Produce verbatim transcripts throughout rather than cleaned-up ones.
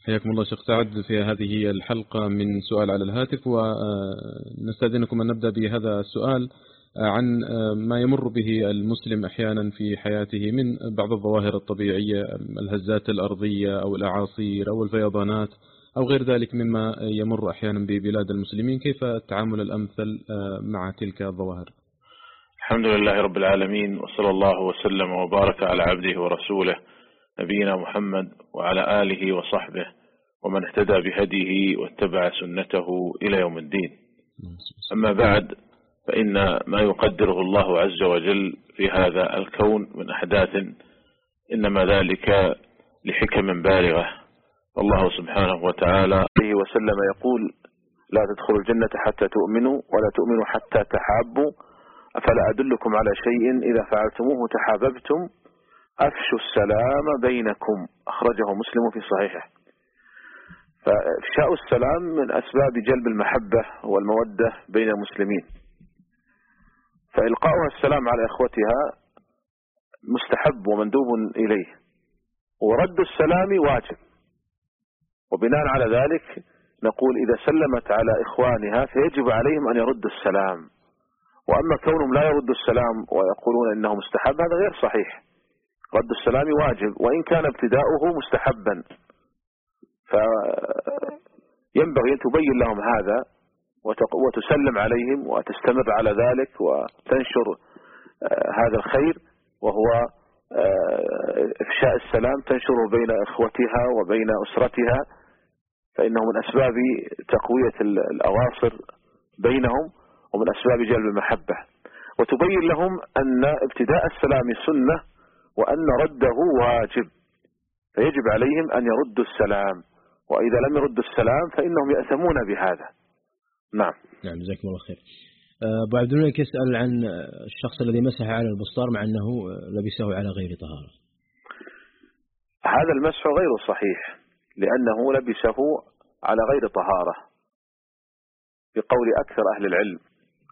حياكم الله شيخ سعد في هذه الحلقة من سؤال على الهاتف، ونستأذنكم أن نبدأ بهذا السؤال عن ما يمر به المسلم أحيانا في حياته من بعض الظواهر الطبيعية، الهزات الأرضية أو الأعاصير أو الفيضانات أو غير ذلك مما يمر أحيانا ببلاد المسلمين. كيف التعامل الأمثل مع تلك الظواهر؟ الحمد لله رب العالمين، وصلى الله وسلم وبارك على عبده ورسوله نبينا محمد وعلى آله وصحبه ومن اهتدى بهديه واتبع سنته إلى يوم الدين. أما بعد، فإن ما يقدره الله عز وجل في هذا الكون من أحداث إنما ذلك لحكم بالغة. الله سبحانه وتعالى عليه وسلم يقول: لا تدخلوا الجنة حتى تؤمنوا ولا تؤمنوا حتى تحابوا، أفلا أدلكم على شيء إذا فعلتموه تحاببتم، أفشوا السلام بينكم. أخرجه مسلم في صحيحه. فإفشاء السلام من أسباب جلب المحبة والمودة بين المسلمين، فإلقاؤها السلام على إخوتها مستحب ومندوب إليه، ورد السلام واجب. وبناء على ذلك نقول إذا سلمت على إخوانها فيجب عليهم أن يردوا السلام. وأما كونهم لا يردوا السلام ويقولون إنه مستحب، هذا غير صحيح. رد السلام واجب وإن كان ابتداؤه مستحبا، فينبغي أن تبين لهم هذا وتسلم عليهم وتستمر على ذلك وتنشر هذا الخير، وهو إفشاء السلام، تنشره بين إخوتها وبين أسرتها، فإنه من أسباب تقوية الأواصر بينهم ومن أسباب جلب المحبة. وتبين لهم أن ابتداء السلام سنة وأن رده واجب، فيجب عليهم أن يردوا السلام، وإذا لم يردوا السلام فإنهم يأثمون بهذا. نعم. نعم، جزاكم الله خير. أبو عبد الملك يسأل عن الشخص الذي مسح على البسطار مع أنه لبسه على غير طهارة. هذا المسح غير صحيح، لأنه لبسه على غير طهارة بقول أكثر أهل العلم،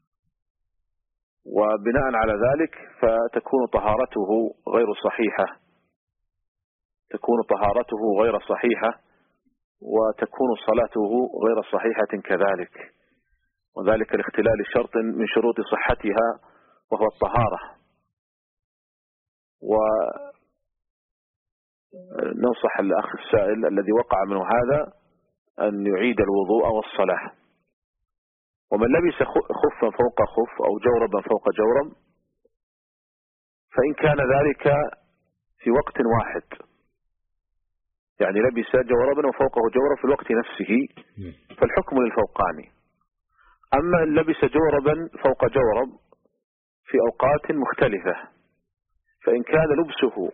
وبناء على ذلك فتكون طهارته غير صحيحة، تكون طهارته غير صحيحة وتكون صلاته غير صحيحة كذلك، وذلك لاختلال شرط من شروط صحتها وهو الطهارة. وننصح الأخ السائل الذي وقع منه هذا أن يعيد الوضوء والصلاة. ومن لبس خفا فوق خف أو جوربا فوق جورب، فإن كان ذلك في وقت واحد، يعني لبس جوربا وفوقه جورب في الوقت نفسه، فالحكم للفوقاني. أما إن لبس جوربا فوق جورب في أوقات مختلفة، فإن كان لبسه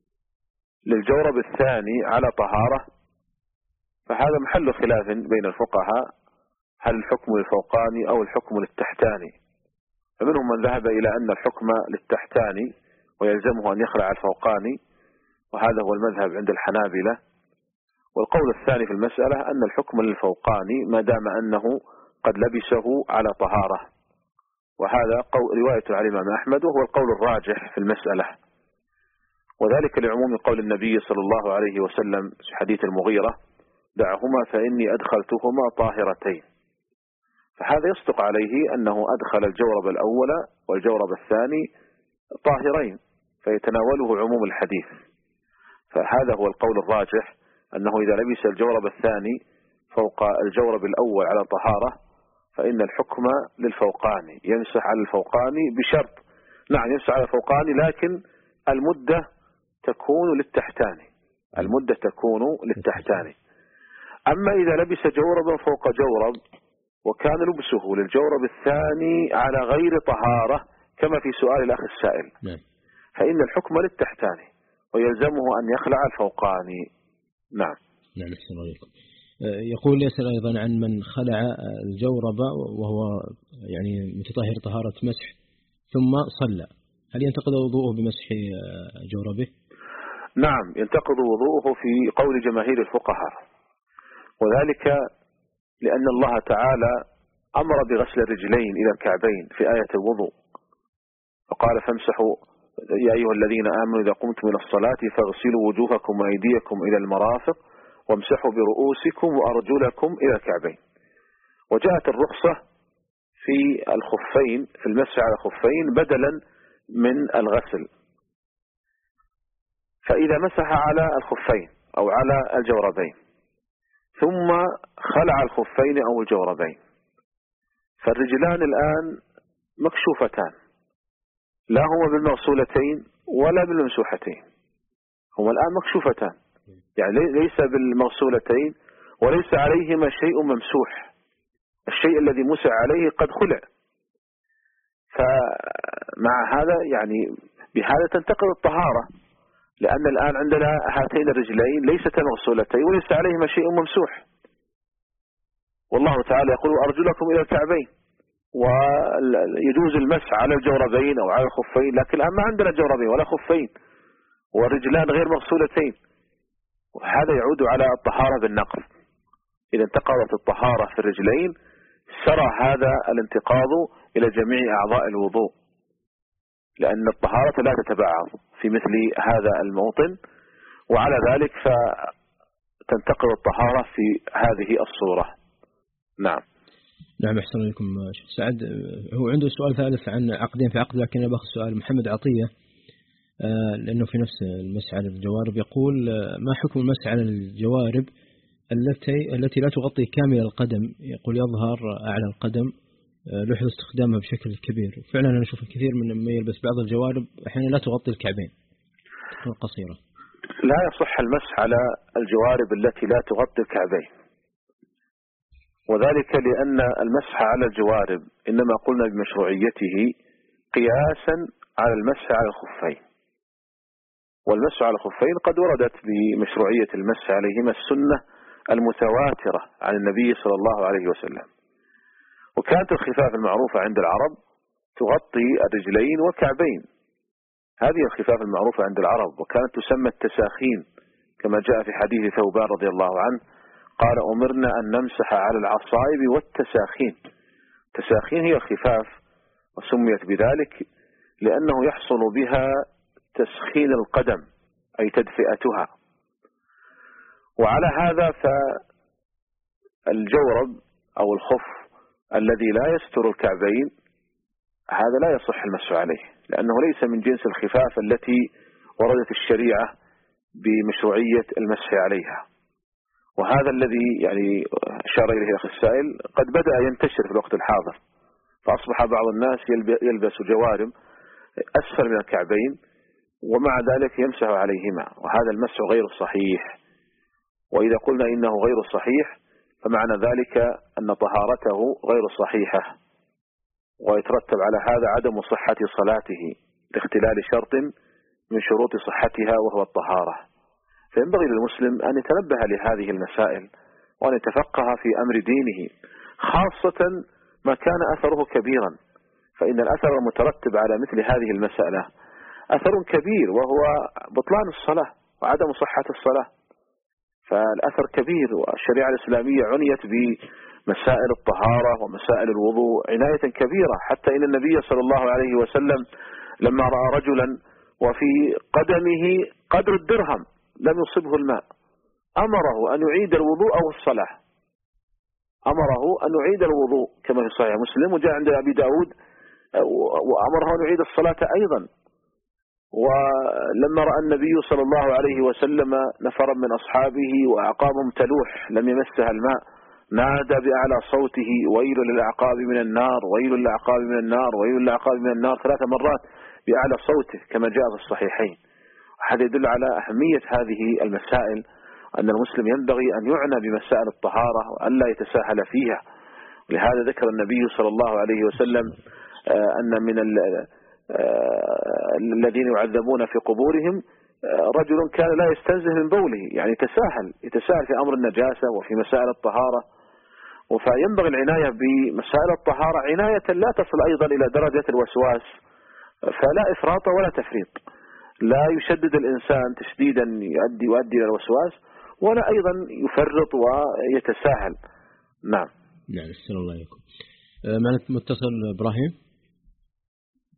للجورب الثاني على طهارة فهذا محل خلاف بين الفقهاء، هل الحكم للفوقاني أو الحكم للتحتاني. فمنهم من ذهب إلى أن الحكم للتحتاني ويلزمه أن يخلع الفوقاني، وهذا هو المذهب عند الحنابلة. والقول الثاني في المسألة أن الحكم للفوقاني ما دام أنه قد لبسه على طهارة، وهذا قول رواية عن الإمام أحمد، وهو القول الراجح في المسألة، وذلك لعموم قول النبي صلى الله عليه وسلم في حديث المغيرة: دعهما فإني أدخلتهما طاهرتين. فهذا يصدق عليه أنه أدخل الجورب الأول والجورب الثاني طاهرين، فيتناوله عموم الحديث. فهذا هو القول الراجح، أنه إذا لبس الجورب الثاني فوق الجورب الأول على طهارة فإن الحكم للفوقاني، يمسح على الفوقاني بشرط، نعم يمسح على الفوقاني، لكن المدة تكون للتحتاني، المدة تكون للتحتاني. أما إذا لبس جوربا فوق جورب وكان لبسه للجورب الثاني على غير طهارة كما في سؤال الأخ السائل، فإن الحكم للتحتاني ويلزمه أن يخلع الفوقاني. نعم. نعم، أحسن عليكم. يقول يسأل أيضا عن من خلع الجورب وهو يعني متطهر طهارة مسح ثم صلى، هل ينتقض وضوءه بمسح جوربه؟ نعم، ينتقض وضوءه في قول جماهير الفقهاء، وذلك لأن الله تعالى أمر بغسل الرجلين إلى الكعبين في آية الوضوء، فقال: فامسحوا يا أيها الذين آمنوا إذا قمتم إلى الصلاة فاغسلوا وجوهكم وأيديكم إلى المرافق وامسحوا برؤوسكم وأرجلكم إلى الكعبين. وجاءت الرخصة في الخفين في المسح على الخفين بدلا من الغسل. فإذا مسح على الخفين أو على الجوربين ثم خلع الخفين أو الجوربين، فالرجلان الآن مكشوفتان، لا هما بالمغسولتين ولا بالممسوحتين، هما الآن مكشوفتان، يعني ليس بالمغسولتين وليس عليهما شيء ممسوح، الشيء الذي مسح عليه قد خلع. فمع هذا يعني بهذا تنتقل الطهارة، لأن الآن عندنا هاتين الرجلين ليست مغسولتين وليس عليهما شيء ممسوح. والله تعالى يقول أرجلكم إلى الكعبين، ويجوز المسح على الجوربين أو على الخفين، لكن الآن ما عندنا جوربين ولا خفين والرجلان غير مغسولتين، وهذا يعود على الطهارة بالنقل. إذا انتقلت الطهارة في الرجلين سرى هذا الانتقاض إلى جميع أعضاء الوضوء، لأن الطهارة لا تتبعض في مثل هذا الموطن، وعلى ذلك فتنتقل الطهارة في هذه الصورة. نعم. نعم، أحسن لكم شيخ سعد. هو عنده سؤال ثالث عن عقدين في عقد، لكن أنا باخذ سؤال محمد عطية لأنه في نفس المسح على الجوارب. يقول ما حكم المسح على الجوارب التي التي لا تغطي كامل القدم؟ يقول يظهر أعلى القدم، لاحظ استخدامها بشكل كبير. فعلا أنا أشوف الكثير من من يلبس بعض الجوارب أحيانا لا تغطي الكعبين، تكون قصيرة. لا يصح المسح على الجوارب التي لا تغطي الكعبين، وذلك لأن المسح على الجوارب إنما قلنا بمشروعيته قياسا على المسح على الخفين، والمسح على الخفين قد وردت بمشروعية المسح عليهما السنة المتواترة عن النبي صلى الله عليه وسلم. وكانت الخفاف المعروفة عند العرب تغطي الرجلين والكعبين، هذه الخفاف المعروفة عند العرب، وكانت تسمى التساخين كما جاء في حديث ثوبان رضي الله عنه قال أمرنا أن نمسح على العصائب والتساخين. التساخين هي الخفاف، وسميت بذلك لأنه يحصل بها تسخين القدم أي تدفئتها. وعلى هذا فالجورب أو الخف الذي لا يستر الكعبين هذا لا يصح المسح عليه، لأنه ليس من جنس الخفاف التي وردت الشريعة بمشروعية المسح عليها. وهذا الذي يعني أشار إليه الأخ السائل قد بدأ ينتشر في الوقت الحاضر، فأصبح بعض الناس يلبس جوارب أسفل من الكعبين ومع ذلك يمسح عليهما، وهذا المسح غير صحيح. وإذا قلنا إنه غير صحيح فمعنى ذلك أن طهارته غير صحيحة، ويترتب على هذا عدم صحة صلاته لاختلال شرط من شروط صحتها وهو الطهارة. فينبغي للمسلم أن يتنبه لهذه المسائل وأن يتفقه في أمر دينه، خاصة ما كان أثره كبيرا، فإن الأثر المترتب على مثل هذه المسألة أثر كبير وهو بطلان الصلاة وعدم صحة الصلاة، فالأثر كبير. والشريعة الإسلامية عنيت بمسائل الطهارة ومسائل الوضوء عناية كبيرة، حتى إن النبي صلى الله عليه وسلم لما رأى رجلا وفي قدمه قدر الدرهم لم يصبه الماء أمره أن يعيد الوضوء أو الصلاة، أمره أن يعيد الوضوء كما في صحيح مسلم، وجاء عند أبي داود وأمره أن يعيد الصلاة أيضا. ولما رأى النبي صلى الله عليه وسلم نفرا من أصحابه وأعقابهم تلوح لم يمسها الماء نادى بأعلى صوته ويل للأعقاب من النار ويل للأعقاب من النار ويل للأعقاب من النار ثلاث مرات بأعلى صوته كما جاء في الصحيحين. هذا يدل على أهمية هذه المسائل، أن المسلم ينبغي أن يعنى بمسائل الطهارة وأن لا يتساهل فيها. لهذا ذكر النبي صلى الله عليه وسلم أن من الذين يعذبون في قبورهم رجل كان لا يستنزه من بوله، يعني يتساهل يتساهل في أمر النجاسة وفي مسائل الطهارة. فينبغي العناية بمسائل الطهارة عناية لا تصل أيضا إلى درجة الوسواس، فلا إفراط ولا تفريط، لا يشدد الإنسان تشديدا يؤدي يؤدي إلى الوسواس، ولا أيضا يفرط ويتساهل. نعم. نعم، السلام الله عليكم. معنا متصل إبراهيم.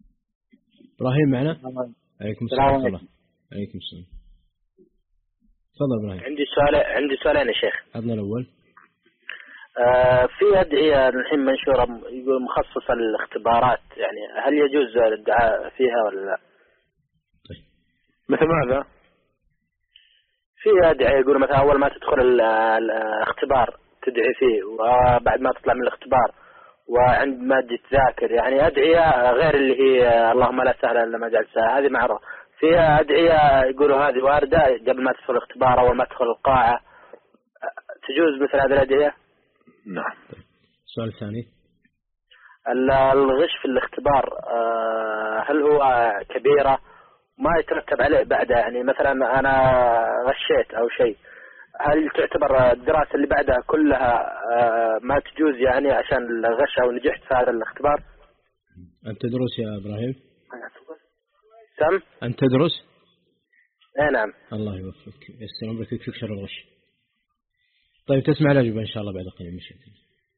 إبراهيم معنا؟ عليكم السلام ورحمة الله. عليكم السلام. تفضل إبراهيم. عندي سؤال عندي سؤالين يا شيخ. عندنا الأول. آه في أدعية الحين منشورة يقول مخصصة للاختبارات، يعني هل يجوز الدعاء فيها ولا لا؟ طيب. مثل ماذا؟ في أدعية يقول مثلا أول ما تدخل الاختبار تدعي فيه، وبعد ما تطلع من الاختبار، وعند ما تذاكر، يعني أدعية غير اللي هي اللهم لا سهل إلا ما جعلت سهل، هذه معروفة. في أدعية يقولوا هذه واردة قبل ما تدخل الاختبار أول ما تدخل القاعة، تجوز مثل هذه الأدعية؟ نعم. السؤال الثاني، الغش في الاختبار هل هو كبيرة ما يترتب عليه بعدها؟ يعني مثلا أنا غشيت أو شيء، هل تعتبر الدراسة اللي بعدها كلها ما تجوز يعني عشان الغش أو نجحت في هذا الاختبار؟ أنت تدرس يا إبراهيم؟ سم؟ أنت تدرس؟ إيه نعم. الله يوفقك، يسر أمرك ويكفيك شر الغش. طيب تسمع الأجوبة إن شاء الله بعد قليل من شيء.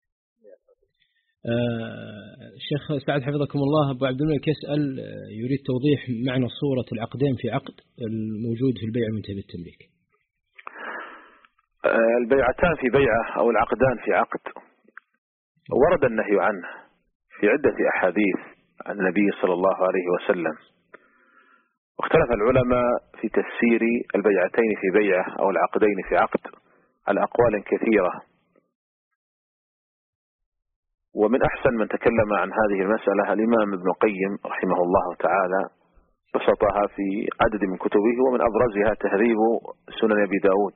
آه الشيخ سعد حفظكم الله، أبو عبد الملك يسأل يريد توضيح معنى صورة العقدين في عقد الموجود في البيع المنتهي بالتمليك. آه البيعتان في بيعة أو العقدان في عقد ورد النهي عنه في عدة أحاديث عن النبي صلى الله عليه وسلم، واختلف العلماء في تفسير البيعتين في بيعة أو العقدين في عقد على أقوال كثيرة، ومن أحسن من تكلم عن هذه المسألة الإمام ابن القيم رحمه الله تعالى، بسطها في عدد من كتبه، ومن أبرزها تهذيب سنن أبي داود،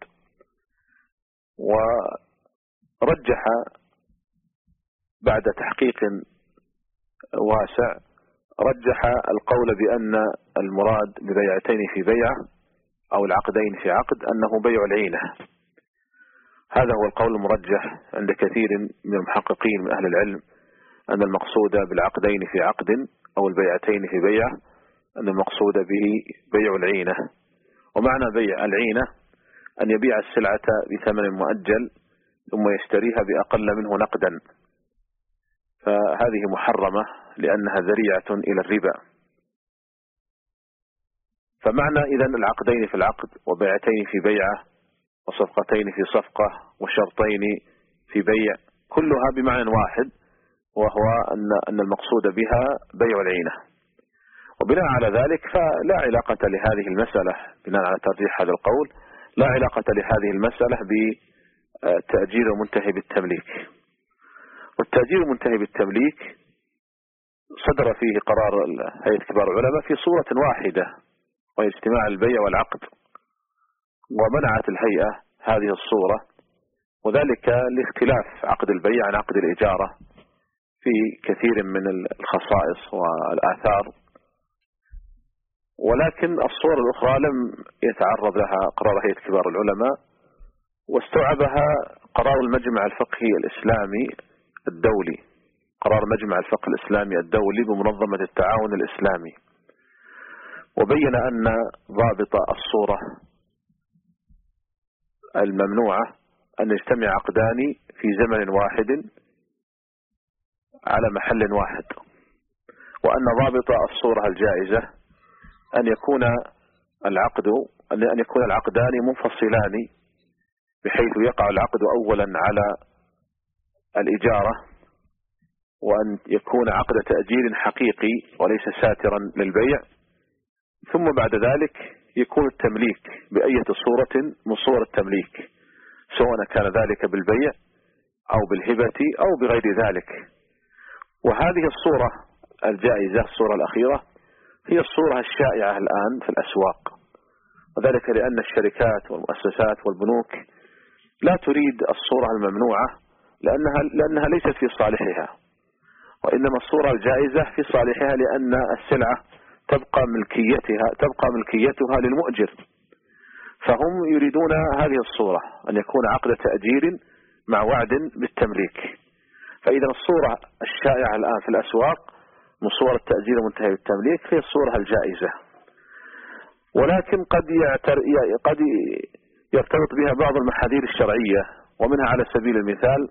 ورجح بعد تحقيق واسع رجح القول بأن المراد ببيعتين في بيعة أو العقدين في عقد أنه بيع العينة. هذا هو القول المرجح عند كثير من المحققين من أهل العلم، أن المقصود بالعقدين في عقد أو البيعتين في بيعة أن المقصود به بيع العينة. ومعنى بيع العينة أن يبيع السلعة بثمن مؤجل ثم يشتريها بأقل منه نقدا، فهذه محرمة لأنها ذريعة إلى الربا. فمعنى إذن العقدين في العقد وبيعتين في بيعة وصفقتين في صفقة وشرطين في بيع كلها بمعنى واحد، وهو أن أن المقصود بها بيع العينة. وبناء على ذلك فلا علاقة لهذه المسألة، بناء على ترجيح هذا القول لا علاقة لهذه المسألة بتأجير المنتهي بالتمليك. والتأجير المنتهي بالتمليك صدر فيه قرار هيئة كبار العلماء في صورة واحدة، وهي اجتماع البيع والعقد، ومنعت الهيئة هذه الصورة، وذلك لاختلاف عقد البيع عن عقد الإجارة في كثير من الخصائص والآثار. ولكن الصورة الأخرى لم يتعرض لها قرار هيئة كبار العلماء، واستوعبها قرار المجمع الفقهي الإسلامي الدولي، قرار مجمع الفقه الإسلامي الدولي بمنظمة التعاون الإسلامي، وبين أن ضابط الصورة الممنوعة أن يجتمع عقدان في زمن واحد على محل واحد، وأن ضابط الصورة الجائزة أن يكون العقد أن يكون العقدان منفصلان، بحيث يقع العقد أولا على الإجارة، وأن يكون عقد تأجير حقيقي وليس ساترا للبيع، ثم بعد ذلك يكون التمليك بأية صورة من صور التمليك، سواء كان ذلك بالبيع أو بالهبة أو بغير ذلك. وهذه الصورة الجائزة الصورة الأخيرة هي الصورة الشائعة الآن في الأسواق، وذلك لأن الشركات والمؤسسات والبنوك لا تريد الصورة الممنوعة لأنها, لأنها ليست في صالحها، وإنما الصورة الجائزة في صالحها لأن السلعة تبقى ملكيتها تبقى ملكيتها للمؤجر، فهم يريدون هذه الصورة أن يكون عقد تأجير مع وعد بالتمليك. فإذا الصورة الشائعة الآن في الأسواق من صور التأجير المنتهي بالتمليك هي الصورة الجائزة، ولكن قد يعتر... قد يرتبط بها بعض المحاذير الشرعية، ومنها على سبيل المثال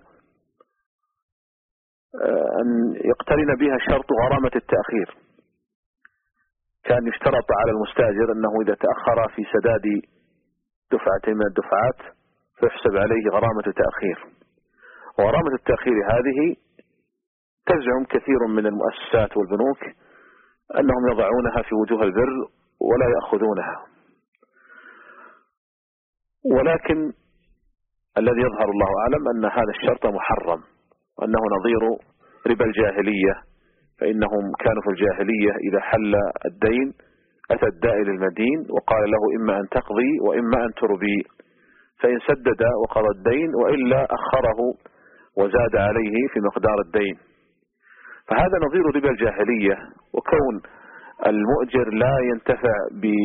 أن يقترن بها شرط غرامة التأخير، كان يشترط على المستأجر أنه إذا تأخر في سداد دفعتين من الدفعات فيحسب عليه غرامة تأخير. وغرامة التأخير هذه تزعم كثير من المؤسسات والبنوك أنهم يضعونها في وجوه البر ولا يأخذونها، ولكن الذي يظهر الله أعلم أن هذا الشرط محرم، وأنه نظير ربا الجاهلية، فإنهم كانوا في الجاهلية إذا حل الدين أتى الدائن المدين وقال له إما أن تقضي وإما أن تربي، فإن سدد وقضى الدين وإلا أخره وزاد عليه في مقدار الدين. فهذا نظير ربا الجاهلية، وكون المؤجر لا ينتفع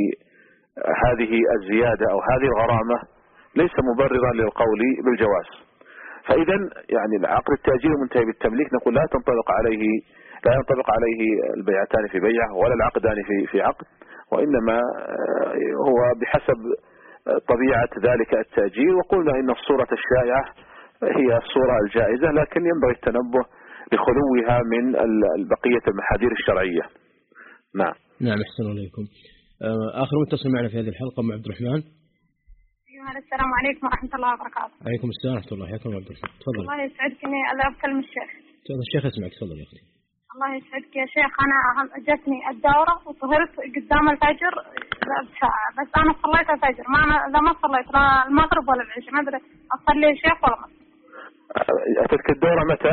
بهذه الزيادة أو هذه الغرامة ليس مبررا للقول بالجواز. فإذا يعني العقد التأجير المنتهي بالتمليك نقول لا تنطبق عليه لا ينطبق عليه البيعتان في بيعة ولا العقدان في في عقد، وإنما هو بحسب طبيعة ذلك التأجير. وقلنا إن الصورة الشائعة هي الصورة الجائزة، لكن ينبغي التنبه لخلوها من بقية المحاذير الشرعية. نعم. نعم، أحسن عليكم. آخر متصل معنا في هذه الحلقة مع عبد الرحمن. السلام عليكم ورحمة الله وبركاته. عليكم السلام ورحمة الله. حياكم عبد الرحمن، تفضل. الله يسعدك إني أنا أكلم الشيخ. تفضل الشيخ يسمعك، تفضل يا أختي. الله يسعدك يا شيخ، أنا جتني الدورة وطهرت قدام الفجر بساعة، بس أنا صليت الفجر ما أنا لا ما صليت لا المغرب ولا العشاء، ما أدري أصلي يا شيخ ولا ما. أتتك الدورة متى؟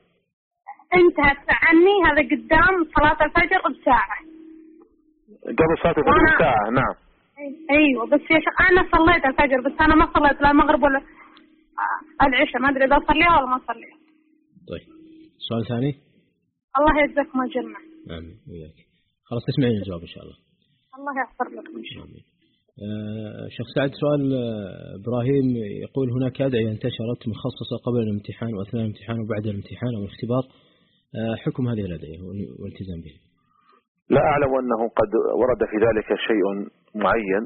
انتهت عني هذا قدام صلاة الفجر بساعة. قبل صلاة الفجر بساعة. نعم. ايوه بس يا شيخ انا صليت الفجر بس انا ما صليت لا المغرب ولا العشاء، ما ادري اذا اصليها ولا ما اصليها. طيب سؤال ثاني. الله يجزاكم اجرنا. امين وياك. خلاص تسمعين الجواب ان شاء الله. الله يغفر لكم ان شاء الله. آه شيخ سعد، سؤال آه ابراهيم يقول هناك ادعية انتشرت مخصصة قبل الامتحان واثناء الامتحان وبعد الامتحان او الاختبار، آه حكم هذه الادعية والالتزام بها؟ لا أعلم أنه قد ورد في ذلك شيء معين،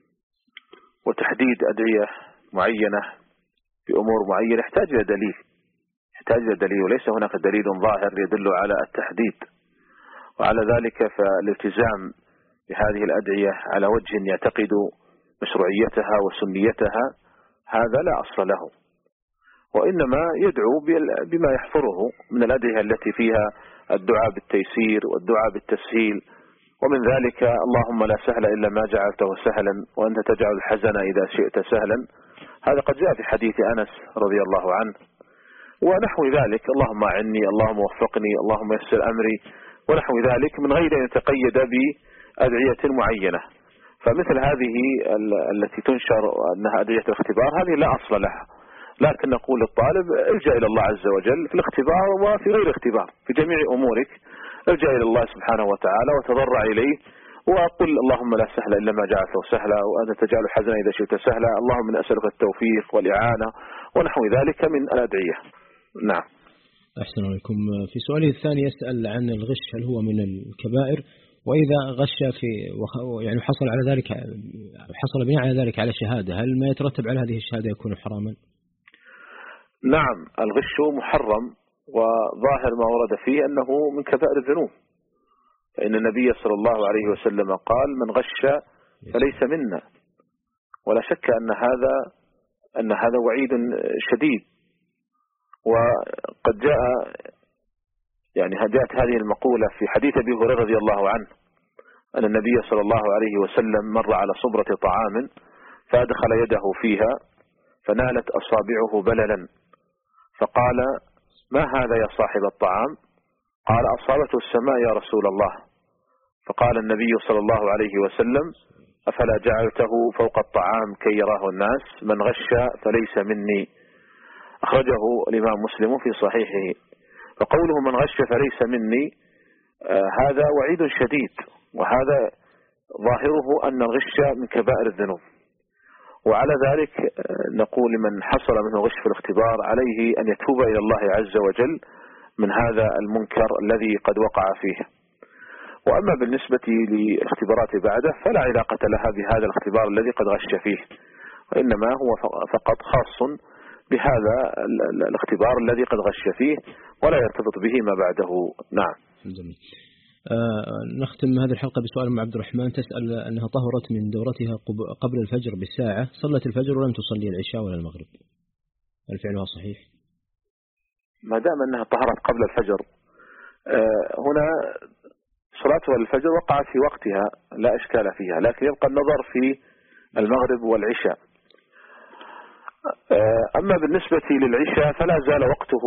وتحديد أدعية معينة بأمور معينة يحتاج إلى دليل يحتاج إلى دليل وليس هناك دليل ظاهر يدل على التحديد. وعلى ذلك فالالتزام بهذه الأدعية على وجه يعتقد مشروعيتها وسنيتها هذا لا أصل له، وإنما يدعو بما يحفظه من الأدعية التي فيها الدعاء بالتيسير والدعاء بالتسهيل، ومن ذلك اللهم لا سهل إلا ما جعلته سهلا وأنت تجعل الحزن إذا شئت سهلا. هذا قد جاء في حديث أنس رضي الله عنه، ونحو ذلك اللهم أعني، اللهم وفقني، اللهم يسر أمري، ونحو ذلك من غير أن يتقيد بأدعية معينة. فمثل هذه التي تنشر أنها أدعية الاختبار هذه لا أصل لها، لكن نقول للطالب الجأ إلى الله عز وجل في الاختبار وفي غير الاختبار في جميع أمورك، الجأ إلى الله سبحانه وتعالى وتضرع إليه، وقل اللهم لا سهل إلا ما جعلته سهلا وأنت تجعل الحزن إذا شئت سهلا، اللهم من أسألك التوفيق والإعانة ونحو ذلك من الأدعية. نعم. أحسن عليكم. في سؤالي الثاني يسأل عن الغش، هل هو من الكبائر؟ وإذا غش في يعني حصل على ذلك حصل بناء على ذلك على شهادة، هل ما يترتب على هذه الشهادة يكون حراما؟ نعم، الغش محرم، وظاهر ما ورد فيه أنه من كبائر الذنوب، فإن النبي صلى الله عليه وسلم قال من غش فليس منا، ولا شك أن هذا أن هذا وعيد شديد. وقد جاء يعني جاءت هذه المقولة في حديث أبي هريرة رضي الله عنه أن النبي صلى الله عليه وسلم مر على صبرة طعام فأدخل يده فيها فنالت أصابعه بللا، فقال ما هذا يا صاحب الطعام؟ قال أصابته السماء يا رسول الله. فقال النبي صلى الله عليه وسلم أفلا جعلته فوق الطعام كي يراه الناس؟ من غش فليس مني. أخرجه الإمام مسلم في صحيحه. فقوله من غش فليس مني آه هذا وعيد شديد، وهذا ظاهره أن الغش من كبائر الذنوب. وعلى ذلك نقول لمن حصل منه غش في الاختبار عليه أن يتوب إلى الله عز وجل من هذا المنكر الذي قد وقع فيه. وأما بالنسبة للاختبارات بعده فلا علاقة لها بهذا الاختبار الذي قد غش فيه، وإنما هو فقط خاص بهذا الاختبار الذي قد غش فيه ولا يرتبط به ما بعده. نعم. آه نختم هذه الحلقة بسؤال أم عبد الرحمن تسأل أنها طهرت من دورتها قبل الفجر بالساعة، صلت الفجر ولم تصلي العشاء ولا المغرب، هل فعلها صحيح؟ ما دام أنها طهرت قبل الفجر آه هنا صلاتها الفجر وقعت في وقتها لا إشكال فيها، لكن يبقى النظر في المغرب والعشاء. آه أما بالنسبة للعشاء فلا زال وقته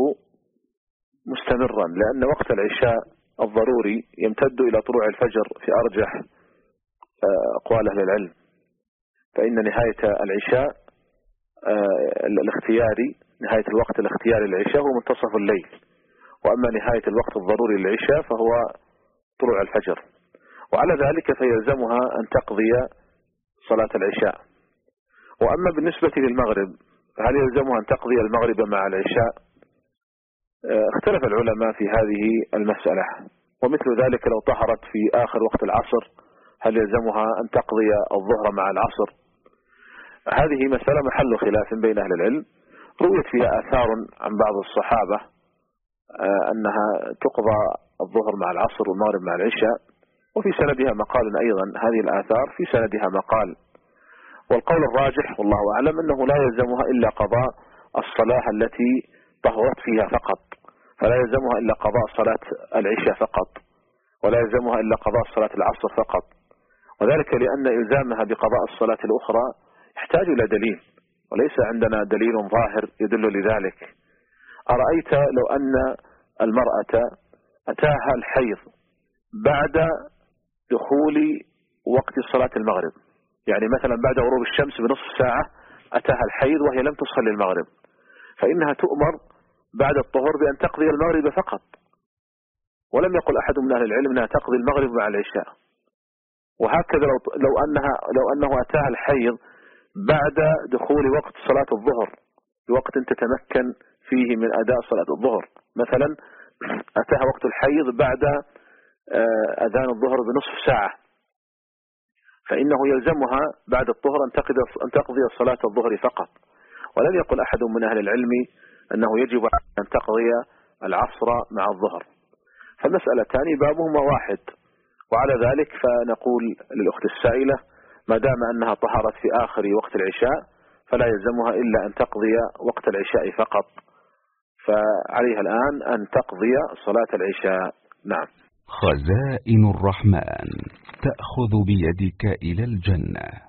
مستمرا، لأن وقت العشاء الضروري يمتد إلى طلوع الفجر في أرجح أقوال أهل العلم، فإن نهاية العشاء الاختياري نهاية الوقت الاختياري للعشاء هو منتصف الليل، وأما نهاية الوقت الضروري للعشاء فهو طلوع الفجر، وعلى ذلك فيلزمها أن تقضي صلاة العشاء. وأما بالنسبة للمغرب هل يلزمها أن تقضي المغرب مع العشاء؟ اختلف العلماء في هذه المسألة، ومثل ذلك لو طهرت في آخر وقت العصر هل يلزمها أن تقضي الظهر مع العصر؟ هذه مسألة محل خلاف بين أهل العلم، رويت فيها آثار عن بعض الصحابة أنها تقضى الظهر مع العصر والمغرب مع العشاء، وفي سندها مقال أيضا، هذه الآثار في سندها مقال، والقول الراجح والله أعلم أنه لا يلزمها إلا قضاء الصلاة التي طهرت فيها فقط، فلا يلزمها إلا قضاء صلاة العشاء فقط، ولا يلزمها إلا قضاء صلاة العصر فقط، وذلك لأن إلزامها بقضاء الصلاة الأخرى يحتاج إلى دليل، وليس عندنا دليل ظاهر يدل لذلك. أرأيت لو أن المرأة أتاها الحيض بعد دخول وقت صلاة المغرب، يعني مثلا بعد غروب الشمس بنصف ساعة أتاها الحيض وهي لم تصلي المغرب، فإنها تؤمر بعد الطهر بأن تقضي المغرب فقط، ولم يقل أحد من أهل العلم أنها تقضي المغرب مع العشاء. وهكذا لو, لو, أنها لو أنه أتاها الحيض بعد دخول وقت صلاة الظهر بوقت تتمكن فيه من أداء صلاة الظهر، مثلا أتاها وقت الحيض بعد أذان الظهر بنصف ساعة، فإنه يلزمها بعد الطهر أن تقضي صلاة الظهر فقط، ولم يقل أحد من أهل العلم أنه يجب أن تقضي العصر مع الظهر، فمسألتان بابهما واحد. وعلى ذلك فنقول للأخت السائلة ما دام أنها طهرت في آخر وقت العشاء فلا يلزمها إلا أن تقضي وقت العشاء فقط، فعليها الآن أن تقضي صلاة العشاء. نعم. خزائن الرحمن تأخذ بيدك إلى الجنة.